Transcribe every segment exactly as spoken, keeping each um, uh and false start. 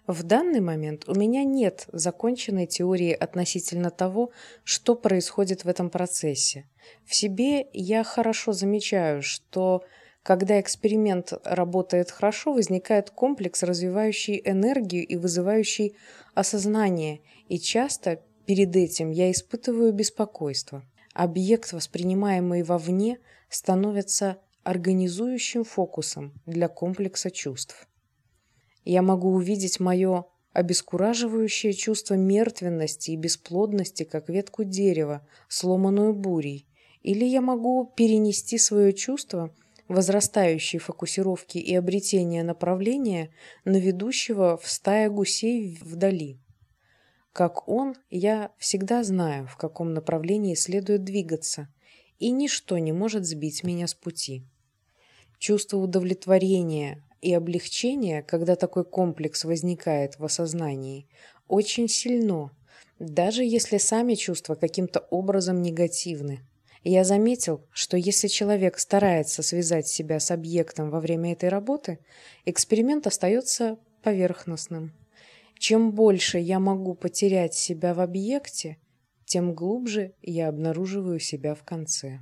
В данный момент у меня нет законченной теории относительно того, что происходит в этом процессе. В себе я хорошо замечаю, что когда эксперимент работает хорошо, возникает комплекс, развивающий энергию и вызывающий осознание, и часто перед этим я испытываю беспокойство. Объект, воспринимаемый вовне, становится организующим фокусом для комплекса чувств. Я могу увидеть мое обескураживающее чувство мертвенности и бесплодности, как ветку дерева, сломанную бурей. Или я могу перенести свое чувство возрастающей фокусировки и обретения направления на ведущего в стае гусей вдали. Как он, я всегда знаю, в каком направлении следует двигаться, и ничто не может сбить меня с пути. Чувство удовлетворения и облегчение, когда такой комплекс возникает в осознании, очень сильно, даже если сами чувства каким-то образом негативны. Я заметил, что если человек старается связать себя с объектом во время этой работы, эксперимент остается поверхностным. Чем больше я могу потерять себя в объекте, тем глубже я обнаруживаю себя в конце.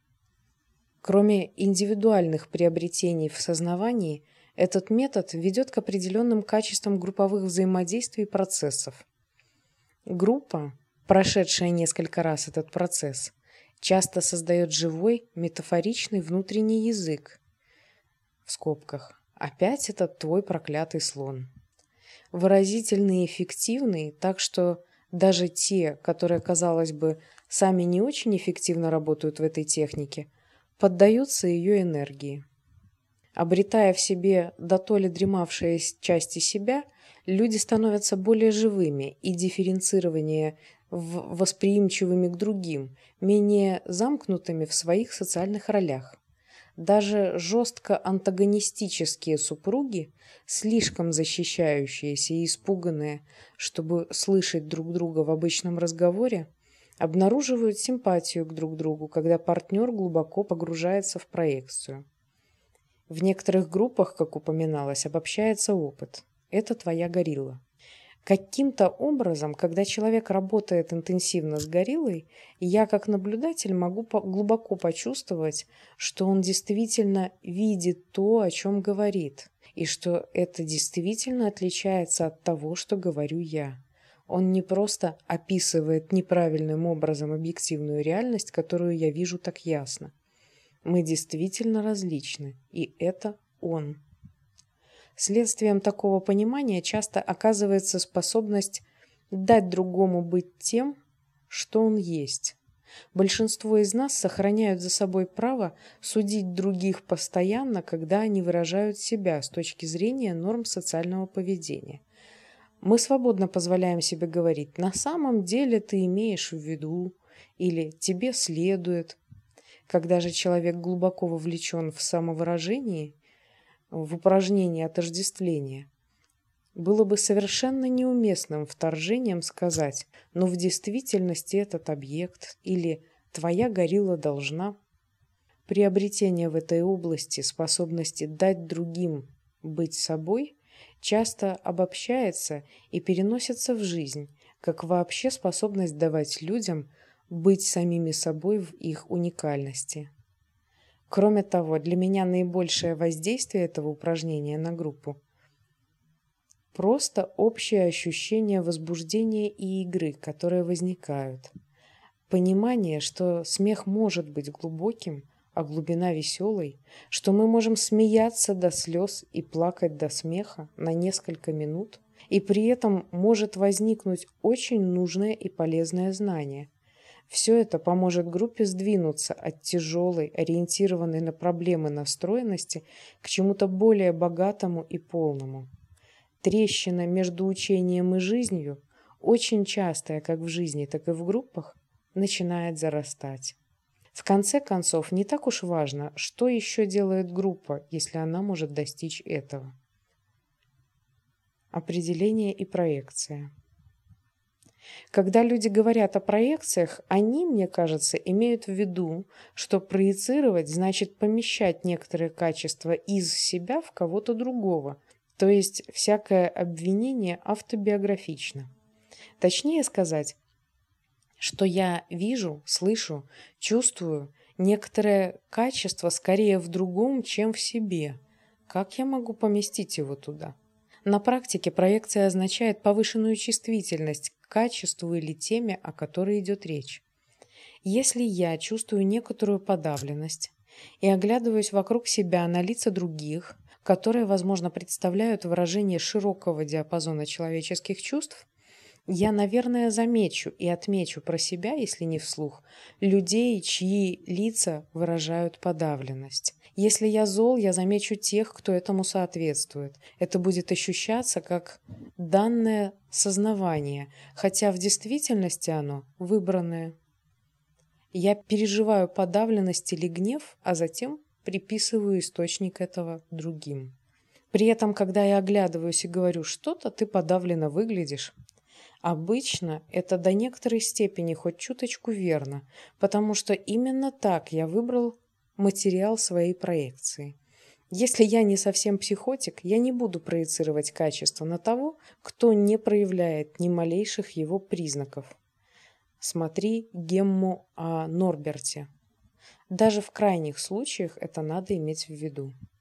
Кроме индивидуальных приобретений в сознании, этот метод ведет к определенным качествам групповых взаимодействий и процессов. Группа, прошедшая несколько раз этот процесс, часто создает живой, метафоричный внутренний язык. В скобках. Опять этот твой проклятый слон. Выразительный и эффективный, так что даже те, которые, казалось бы, сами не очень эффективно работают в этой технике, поддаются ее энергии. Обретая в себе дотоле дремавшие части себя, люди становятся более живыми и дифференцированнее восприимчивыми к другим, менее замкнутыми в своих социальных ролях. Даже жестко антагонистические супруги, слишком защищающиеся и испуганные, чтобы слышать друг друга в обычном разговоре, обнаруживают симпатию к друг другу, когда партнер глубоко погружается в проекцию. В некоторых группах, как упоминалось, обобщается опыт. Это твоя горилла. Каким-то образом, когда человек работает интенсивно с гориллой, я как наблюдатель могу по- глубоко почувствовать, что он действительно видит то, о чем говорит, и что это действительно отличается от того, что говорю я. Он не просто описывает неправильным образом объективную реальность, которую я вижу так ясно. Мы действительно различны, и это он. Следствием такого понимания часто оказывается способность дать другому быть тем, что он есть. Большинство из нас сохраняют за собой право судить других постоянно, когда они выражают себя с точки зрения норм социального поведения. Мы свободно позволяем себе говорить «на самом деле ты имеешь в виду» или «тебе следует». Когда же человек глубоко вовлечен в самовыражение, в упражнение отождествления, было бы совершенно неуместным вторжением сказать «но в действительности этот объект» или «твоя горилла должна». Приобретение в этой области способности дать другим быть собой часто обобщается и переносится в жизнь, как вообще способность давать людям быть самими собой в их уникальности. Кроме того, для меня наибольшее воздействие этого упражнения на группу – просто общее ощущение возбуждения и игры, которые возникают. Понимание, что смех может быть глубоким, а глубина веселой, что мы можем смеяться до слез и плакать до смеха на несколько минут, и при этом может возникнуть очень нужное и полезное знание. Все это поможет группе сдвинуться от тяжелой, ориентированной на проблемы настроенности к чему-то более богатому и полному. Трещина между учением и жизнью, очень частая как в жизни, так и в группах, начинает зарастать. В конце концов, не так уж важно, что еще делает группа, если она может достичь этого. Определение и проекция. Когда люди говорят о проекциях, они, мне кажется, имеют в виду, что проецировать значит помещать некоторые качества из себя в кого-то другого, То есть всякое обвинение автобиографично. Точнее сказать, что я вижу, слышу, чувствую некоторое качество скорее в другом, чем в себе. Как я могу поместить его туда? На практике проекция означает повышенную чувствительность к качеству или теме, о которой идет речь. Если я чувствую некоторую подавленность и оглядываюсь вокруг себя на лица других, которые, возможно, представляют выражение широкого диапазона человеческих чувств, я, наверное, замечу и отмечу про себя, если не вслух, людей, чьи лица выражают подавленность. Если я зол, я замечу тех, кто этому соответствует. Это будет ощущаться как данное сознавание, хотя в действительности оно выбранное. Я переживаю подавленность или гнев, а затем приписываю источник этого другим. При этом, когда я оглядываюсь и говорю «что-то ты подавленно выглядишь», обычно это до некоторой степени хоть чуточку верно, потому что именно так я выбрал материал своей проекции. Если я не совсем психотик, я не буду проецировать качество на того, кто не проявляет ни малейших его признаков. Смотри гемму о Норберте. Даже в крайних случаях это надо иметь в виду.